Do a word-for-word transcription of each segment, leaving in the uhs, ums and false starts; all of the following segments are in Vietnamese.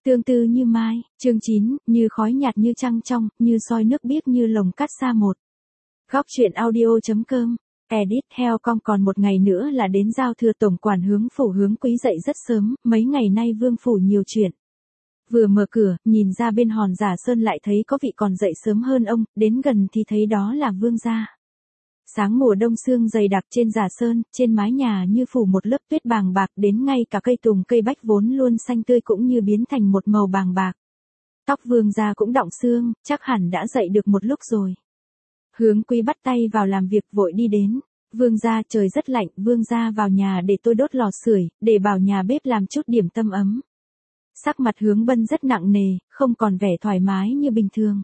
Tương tư như mai, chương chín, như khói nhạt như trăng trong, như soi nước biếc như lồng cắt xa một. Góc truyện audio.com, edit heo con còn một ngày nữa là đến giao thừa tổng quản hướng phủ hướng quý dậy rất sớm, mấy ngày nay vương phủ nhiều chuyện. Vừa mở cửa, nhìn ra bên hòn giả sơn lại thấy có vị còn dậy sớm hơn ông, đến gần thì thấy đó là vương gia. Sáng mùa đông sương dày đặc trên giả sơn, trên mái nhà như phủ một lớp tuyết bàng bạc, đến ngay cả cây tùng cây bách vốn luôn xanh tươi cũng như biến thành một màu bàng bạc. Tóc vương gia cũng đọng sương, chắc hẳn đã dậy được một lúc rồi. Hướng quý bắt tay vào làm việc vội đi đến. Vương gia, trời rất lạnh, vương gia vào nhà để tôi đốt lò sưởi, để bảo nhà bếp làm chút điểm tâm ấm. Sắc mặt Hướng Bân rất nặng nề, không còn vẻ thoải mái như bình thường.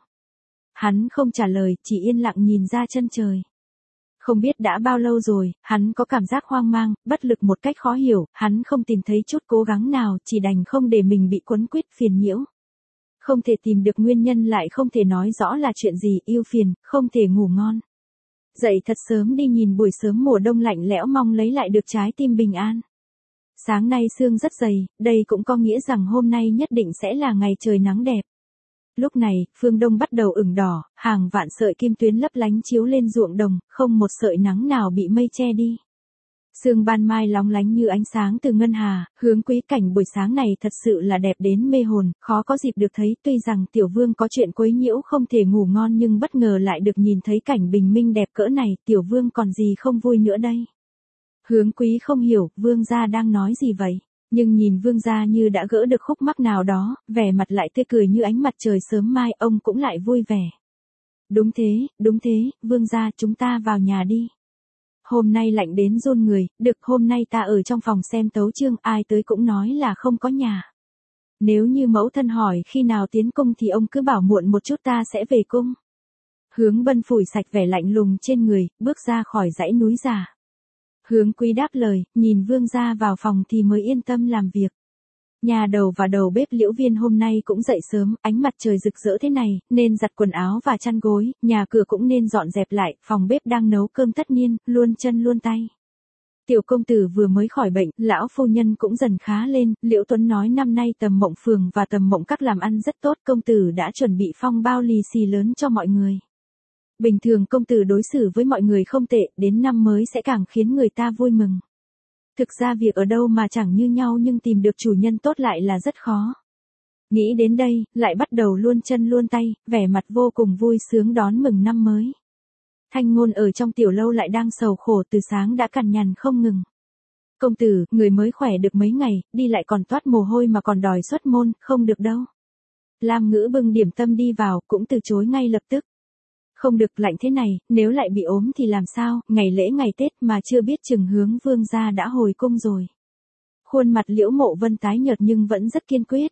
Hắn không trả lời, chỉ yên lặng nhìn ra chân trời. Không biết đã bao lâu rồi, hắn có cảm giác hoang mang, bất lực một cách khó hiểu, hắn không tìm thấy chút cố gắng nào, chỉ đành không để mình bị quấn quýt phiền nhiễu. Không thể tìm được nguyên nhân lại không thể nói rõ là chuyện gì, yêu phiền, không thể ngủ ngon. Dậy thật sớm đi nhìn buổi sớm mùa đông lạnh lẽo mong lấy lại được trái tim bình an. Sáng nay sương rất dày, đây cũng có nghĩa rằng hôm nay nhất định sẽ là ngày trời nắng đẹp. Lúc này, phương đông bắt đầu ửng đỏ, hàng vạn sợi kim tuyến lấp lánh chiếu lên ruộng đồng, không một sợi nắng nào bị mây che đi. Sương ban mai lóng lánh như ánh sáng từ ngân hà, hướng quý cảnh buổi sáng này thật sự là đẹp đến mê hồn, khó có dịp được thấy. Tuy rằng tiểu vương có chuyện quấy nhiễu không thể ngủ ngon nhưng bất ngờ lại được nhìn thấy cảnh bình minh đẹp cỡ này, tiểu vương còn gì không vui nữa đây. Hướng quý không hiểu, vương gia đang nói gì vậy? Nhưng nhìn vương gia như đã gỡ được khúc mắc nào đó, vẻ mặt lại tươi cười như ánh mặt trời sớm mai, ông cũng lại vui vẻ. Đúng thế, đúng thế, vương gia, chúng ta vào nhà đi. Hôm nay lạnh đến run người, được, hôm nay ta ở trong phòng xem tấu chương, ai tới cũng nói là không có nhà. Nếu như mẫu thân hỏi khi nào tiến cung thì ông cứ bảo muộn một chút ta sẽ về cung. Hướng Bân phủi sạch vẻ lạnh lùng trên người, bước ra khỏi dãy núi già. Hướng quý đáp lời, nhìn vương gia vào phòng thì mới yên tâm làm việc. Nhà đầu và đầu bếp Liễu Viên hôm nay cũng dậy sớm, ánh mặt trời rực rỡ thế này, nên giặt quần áo và chăn gối, nhà cửa cũng nên dọn dẹp lại, phòng bếp đang nấu cơm tất niên, luôn chân luôn tay. Tiểu công tử vừa mới khỏi bệnh, lão phu nhân cũng dần khá lên, Liễu Tuấn nói năm nay Tầm Mộng Phường và Tầm Mộng Các làm ăn rất tốt, công tử đã chuẩn bị phong bao lì xì lớn cho mọi người. Bình thường công tử đối xử với mọi người không tệ, đến năm mới sẽ càng khiến người ta vui mừng. Thực ra việc ở đâu mà chẳng như nhau nhưng tìm được chủ nhân tốt lại là rất khó. Nghĩ đến đây, lại bắt đầu luôn chân luôn tay, vẻ mặt vô cùng vui sướng đón mừng năm mới. Thanh Ngôn ở trong tiểu lâu lại đang sầu khổ, từ sáng đã cằn nhằn không ngừng. Công tử, người mới khỏe được mấy ngày, đi lại còn toát mồ hôi mà còn đòi xuất môn, không được đâu. Lam Ngữ bưng điểm tâm đi vào, cũng từ chối ngay lập tức. Không được, lạnh thế này, nếu lại bị ốm thì làm sao, ngày lễ ngày Tết mà chưa biết chừng hướng vương gia đã hồi cung rồi. Khuôn mặt Liễu Mộ Vân tái nhợt nhưng vẫn rất kiên quyết.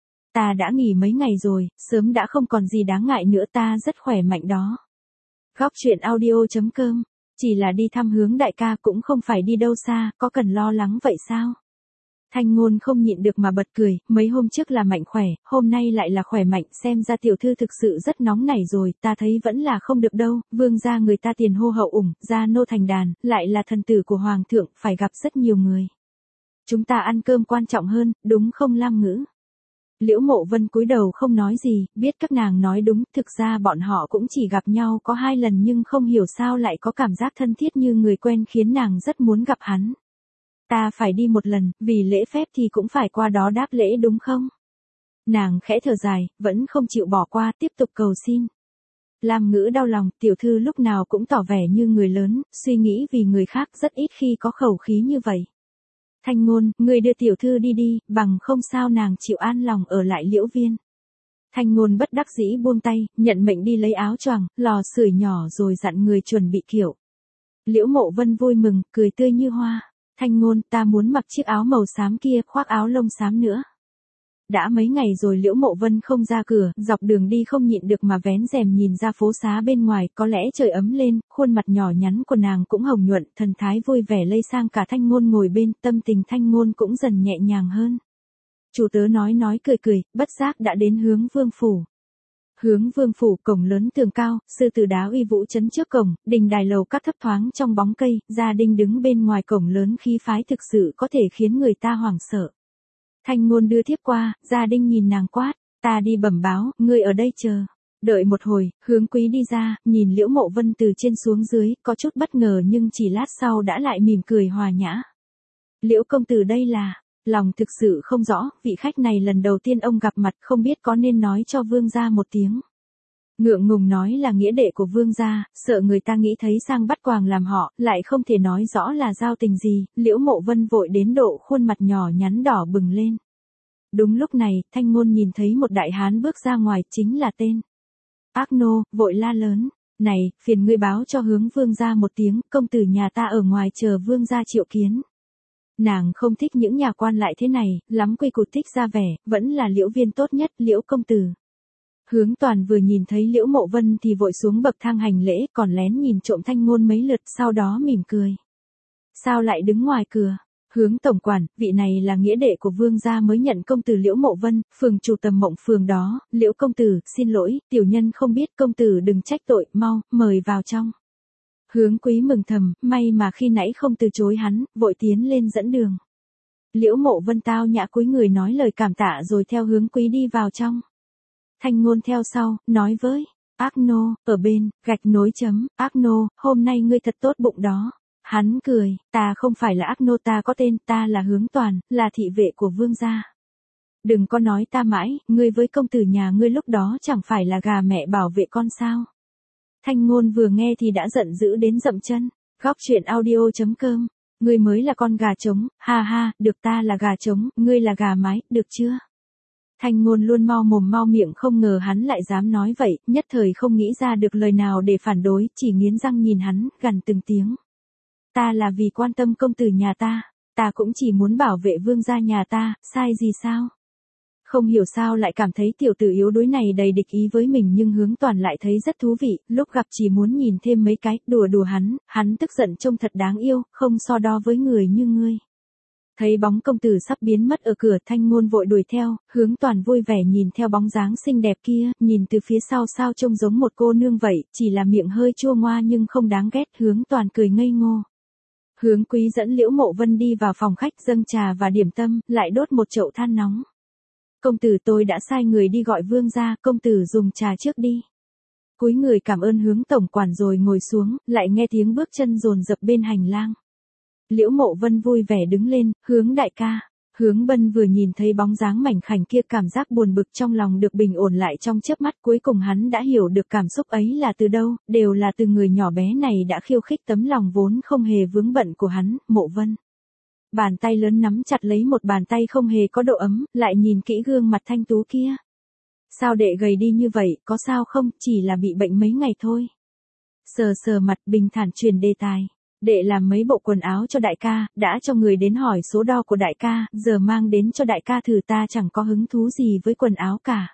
Ta đã nghỉ mấy ngày rồi, sớm đã không còn gì đáng ngại nữa, ta rất khỏe mạnh đó. Góc truyện audio.com, chỉ là đi thăm Hướng đại ca cũng không phải đi đâu xa, có cần lo lắng vậy sao? Thanh Ngôn không nhịn được mà bật cười, mấy hôm trước là mạnh khỏe, hôm nay lại là khỏe mạnh, xem ra tiểu thư thực sự rất nóng nảy rồi, ta thấy vẫn là không được đâu, vương gia người ta tiền hô hậu ủng, gia nô thành đàn, lại là thần tử của hoàng thượng, phải gặp rất nhiều người. Chúng ta ăn cơm quan trọng hơn, đúng không Lam Ngữ? Liễu Mộ Vân cúi đầu không nói gì, biết các nàng nói đúng, thực ra bọn họ cũng chỉ gặp nhau có hai lần nhưng không hiểu sao lại có cảm giác thân thiết như người quen khiến nàng rất muốn gặp hắn. Ta phải đi một lần, vì lễ phép thì cũng phải qua đó đáp lễ đúng không? Nàng khẽ thở dài, vẫn không chịu bỏ qua, tiếp tục cầu xin. Lam Ngữ đau lòng, tiểu thư lúc nào cũng tỏ vẻ như người lớn, suy nghĩ vì người khác rất ít khi có khẩu khí như vậy. Thanh Ngôn, người đưa tiểu thư đi đi, bằng không sao nàng chịu an lòng ở lại Liễu Viên. Thanh Ngôn bất đắc dĩ buông tay, nhận mệnh đi lấy áo choàng, lò sưởi nhỏ rồi dặn người chuẩn bị kiệu. Liễu Mộ Vân vui mừng, cười tươi như hoa. Thanh Ngôn, ta muốn mặc chiếc áo màu xám kia, khoác áo lông xám nữa. Đã mấy ngày rồi Liễu Mộ Vân không ra cửa, dọc đường đi không nhịn được mà vén rèm nhìn ra phố xá bên ngoài, có lẽ trời ấm lên, khuôn mặt nhỏ nhắn của nàng cũng hồng nhuận, thần thái vui vẻ lây sang cả Thanh Ngôn ngồi bên, tâm tình Thanh Ngôn cũng dần nhẹ nhàng hơn. Chủ tớ nói nói cười cười, bất giác đã đến Hướng Vương phủ. Hướng Vương phủ, cổng lớn tường cao, sư tử đá uy vũ chấn trước cổng, đình đài lầu các thấp thoáng trong bóng cây, gia đình đứng bên ngoài cổng lớn khí phái thực sự có thể khiến người ta hoảng sợ. Thanh Ngôn đưa thiếp qua, Gia Đinh nhìn nàng quát, ta đi bẩm báo, ngươi ở đây chờ. Đợi một hồi, Hướng Quý đi ra, nhìn Liễu Mộ Vân từ trên xuống dưới, có chút bất ngờ nhưng chỉ lát sau đã lại mỉm cười hòa nhã. Liễu công tử đây là, lòng thực sự không rõ, vị khách này lần đầu tiên ông gặp mặt không biết có nên nói cho vương gia một tiếng. Ngượng ngùng nói là nghĩa đệ của vương gia, sợ người ta nghĩ thấy sang bắt quàng làm họ, lại không thể nói rõ là giao tình gì, Liễu Mộ Vân vội đến độ khuôn mặt nhỏ nhắn đỏ bừng lên. Đúng lúc này, Thanh Ngôn nhìn thấy một đại hán bước ra ngoài, chính là tên Ác Nô, vội la lớn, này, phiền ngươi báo cho Hướng vương gia một tiếng, công tử nhà ta ở ngoài chờ vương gia triệu kiến. Nàng không thích những nhà quan lại thế này, lắm quy củ thích ra vẻ, vẫn là Liễu viên tốt nhất, Liễu công tử. Hướng Toàn vừa nhìn thấy Liễu Mộ Vân thì vội xuống bậc thang hành lễ, còn lén nhìn trộm Thanh Ngôn mấy lượt, sau đó mỉm cười. Sao lại đứng ngoài cửa? Hướng tổng quản, vị này là nghĩa đệ của vương gia mới nhận công tử Liễu Mộ Vân, phường chủ Tầm Mộng phường đó, Liễu công tử, xin lỗi, tiểu nhân không biết, công tử đừng trách tội, mau, mời vào trong. Hướng Quý mừng thầm, may mà khi nãy không từ chối hắn, vội tiến lên dẫn đường. Liễu Mộ Vân tao nhã cúi người nói lời cảm tạ rồi theo Hướng Quý đi vào trong. Thanh Ngôn theo sau, nói với Ác Nô, ở bên, gạch nối chấm, Ác Nô, hôm nay ngươi thật tốt bụng đó. Hắn cười, ta không phải là Ác Nô, ta có tên, ta là Hướng Toàn, là thị vệ của vương gia. Đừng có nói ta mãi, ngươi với công tử nhà ngươi lúc đó chẳng phải là gà mẹ bảo vệ con sao. Thanh Ngôn vừa nghe thì đã giận dữ đến dậm chân, góc truyện audio chấm com, ngươi mới là con gà trống, ha ha, được ta là gà trống, ngươi là gà mái, được chưa? Thanh Ngôn luôn mau mồm mau miệng, không ngờ hắn lại dám nói vậy, nhất thời không nghĩ ra được lời nào để phản đối, chỉ nghiến răng nhìn hắn, gằn từng tiếng. Ta là vì quan tâm công tử nhà ta, ta cũng chỉ muốn bảo vệ vương gia nhà ta, sai gì sao? Không hiểu sao lại cảm thấy tiểu tử yếu đuối này đầy địch ý với mình, nhưng Hướng Toàn lại thấy rất thú vị, lúc gặp chỉ muốn nhìn thêm mấy cái, đùa đùa hắn, hắn tức giận trông thật đáng yêu, không so đo với người như ngươi. Thấy bóng công tử sắp biến mất ở cửa, Thanh Ngôn vội đuổi theo, Hướng Toàn vui vẻ nhìn theo bóng dáng xinh đẹp kia, nhìn từ phía sau sao trông giống một cô nương vậy, chỉ là miệng hơi chua ngoa nhưng không đáng ghét, Hướng Toàn cười ngây ngô. Hướng Quý dẫn Liễu Mộ Vân đi vào phòng khách dâng trà và điểm tâm, lại đốt một chậu than nóng. Công tử, tôi đã sai người đi gọi vương gia, công tử dùng trà trước đi. Cúi người cảm ơn Hướng tổng quản rồi ngồi xuống, lại nghe tiếng bước chân dồn dập bên hành lang. Liễu Mộ Vân vui vẻ đứng lên, Hướng đại ca. Hướng Bân vừa nhìn thấy bóng dáng mảnh khảnh kia, cảm giác buồn bực trong lòng được bình ổn lại trong chớp mắt, cuối cùng hắn đã hiểu được cảm xúc ấy là từ đâu, đều là từ người nhỏ bé này đã khiêu khích tấm lòng vốn không hề vướng bận của hắn, Mộ Vân. Bàn tay lớn nắm chặt lấy một bàn tay không hề có độ ấm, lại nhìn kỹ gương mặt thanh tú kia. Sao đệ gầy đi như vậy, có sao không, chỉ là bị bệnh mấy ngày thôi. Sờ sờ mặt, bình thản truyền đề tài. Đệ làm mấy bộ quần áo cho đại ca, đã cho người đến hỏi số đo của đại ca, giờ mang đến cho đại ca thử, ta chẳng có hứng thú gì với quần áo cả.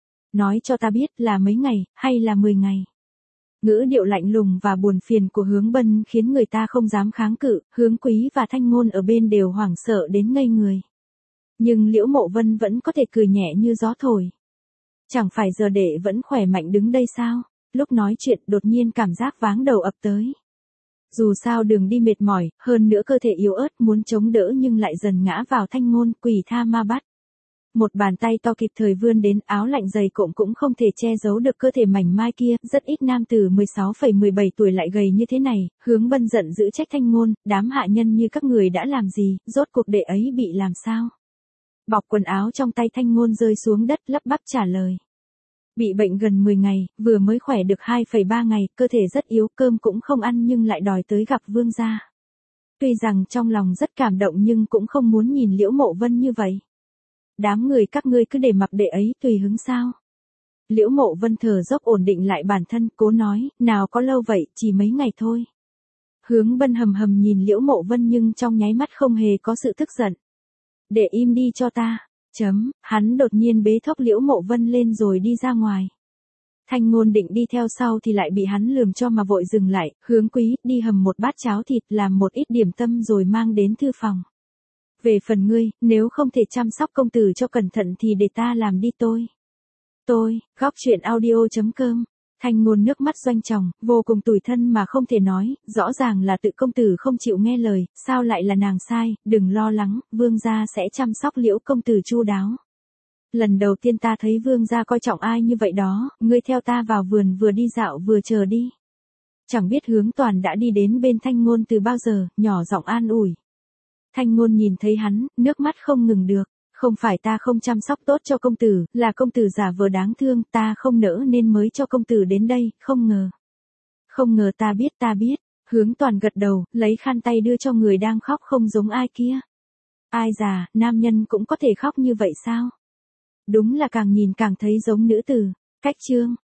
Nói cho ta biết là mấy ngày, hay là mười ngày. Ngữ điệu lạnh lùng và buồn phiền của Hướng Bân khiến người ta không dám kháng cự, Hướng Quý và Thanh Ngôn ở bên đều hoảng sợ đến ngây người. Nhưng Liễu Mộ Vân vẫn có thể cười nhẹ như gió thổi. Chẳng phải giờ đệ vẫn khỏe mạnh đứng đây sao? Lúc nói chuyện đột nhiên cảm giác váng đầu ập tới. Dù sao đường đi mệt mỏi, hơn nữa cơ thể yếu ớt muốn chống đỡ nhưng lại dần ngã vào Thanh Ngôn, quỷ tha ma bắt. Một bàn tay to kịp thời vươn đến, áo lạnh dày cộm cũng không thể che giấu được cơ thể mảnh mai kia, rất ít nam tử mười sáu phẩy mười bảy tuổi lại gầy như thế này. Hướng Bân giận dữ trách Thanh Ngôn, đám hạ nhân như các người đã làm gì, rốt cuộc đệ ấy bị làm sao? Bọc quần áo trong tay Thanh Ngôn rơi xuống đất, lắp bắp trả lời. Bị bệnh gần mười ngày, vừa mới khỏe được hai phẩy ba ngày, cơ thể rất yếu, cơm cũng không ăn nhưng lại đòi tới gặp vương gia. Tuy rằng trong lòng rất cảm động nhưng cũng không muốn nhìn Liễu Mộ Vân như vậy. Đám người các ngươi cứ để mặc đệ ấy tùy hứng sao? Liễu Mộ Vân thở dốc ổn định lại bản thân, cố nói, nào có lâu vậy, chỉ mấy ngày thôi. Hướng Bân hầm hầm nhìn Liễu Mộ Vân nhưng trong nháy mắt không hề có sự tức giận. Để im đi cho ta. Chấm, hắn đột nhiên bế thốc Liễu Mộ Vân lên rồi đi ra ngoài. Thanh Ngôn định đi theo sau thì lại bị hắn lườm cho mà vội dừng lại, Hướng Quý, đi hầm một bát cháo thịt, làm một ít điểm tâm rồi mang đến thư phòng. Về phần ngươi, nếu không thể chăm sóc công tử cho cẩn thận thì để ta làm đi tôi. Tôi, góc truyện audio chấm com Thanh Ngôn nước mắt doanh tròng, vô cùng tủi thân mà không thể nói, rõ ràng là tự công tử không chịu nghe lời, sao lại là nàng sai, đừng lo lắng, vương gia sẽ chăm sóc Liễu công tử chu đáo. Lần đầu tiên ta thấy vương gia coi trọng ai như vậy đó, ngươi theo ta vào vườn vừa đi dạo vừa chờ đi. Chẳng biết Hướng Toàn đã đi đến bên Thanh Ngôn từ bao giờ, nhỏ giọng an ủi. Thanh Ngôn nhìn thấy hắn, nước mắt không ngừng được. Không phải ta không chăm sóc tốt cho công tử, là công tử giả vờ đáng thương, ta không nỡ nên mới cho công tử đến đây, không ngờ. Không ngờ ta biết ta biết, Hướng Toàn gật đầu, lấy khăn tay đưa cho người đang khóc không giống ai kia. Ai già, nam nhân cũng có thể khóc như vậy sao? Đúng là càng nhìn càng thấy giống nữ tử. Cách chương.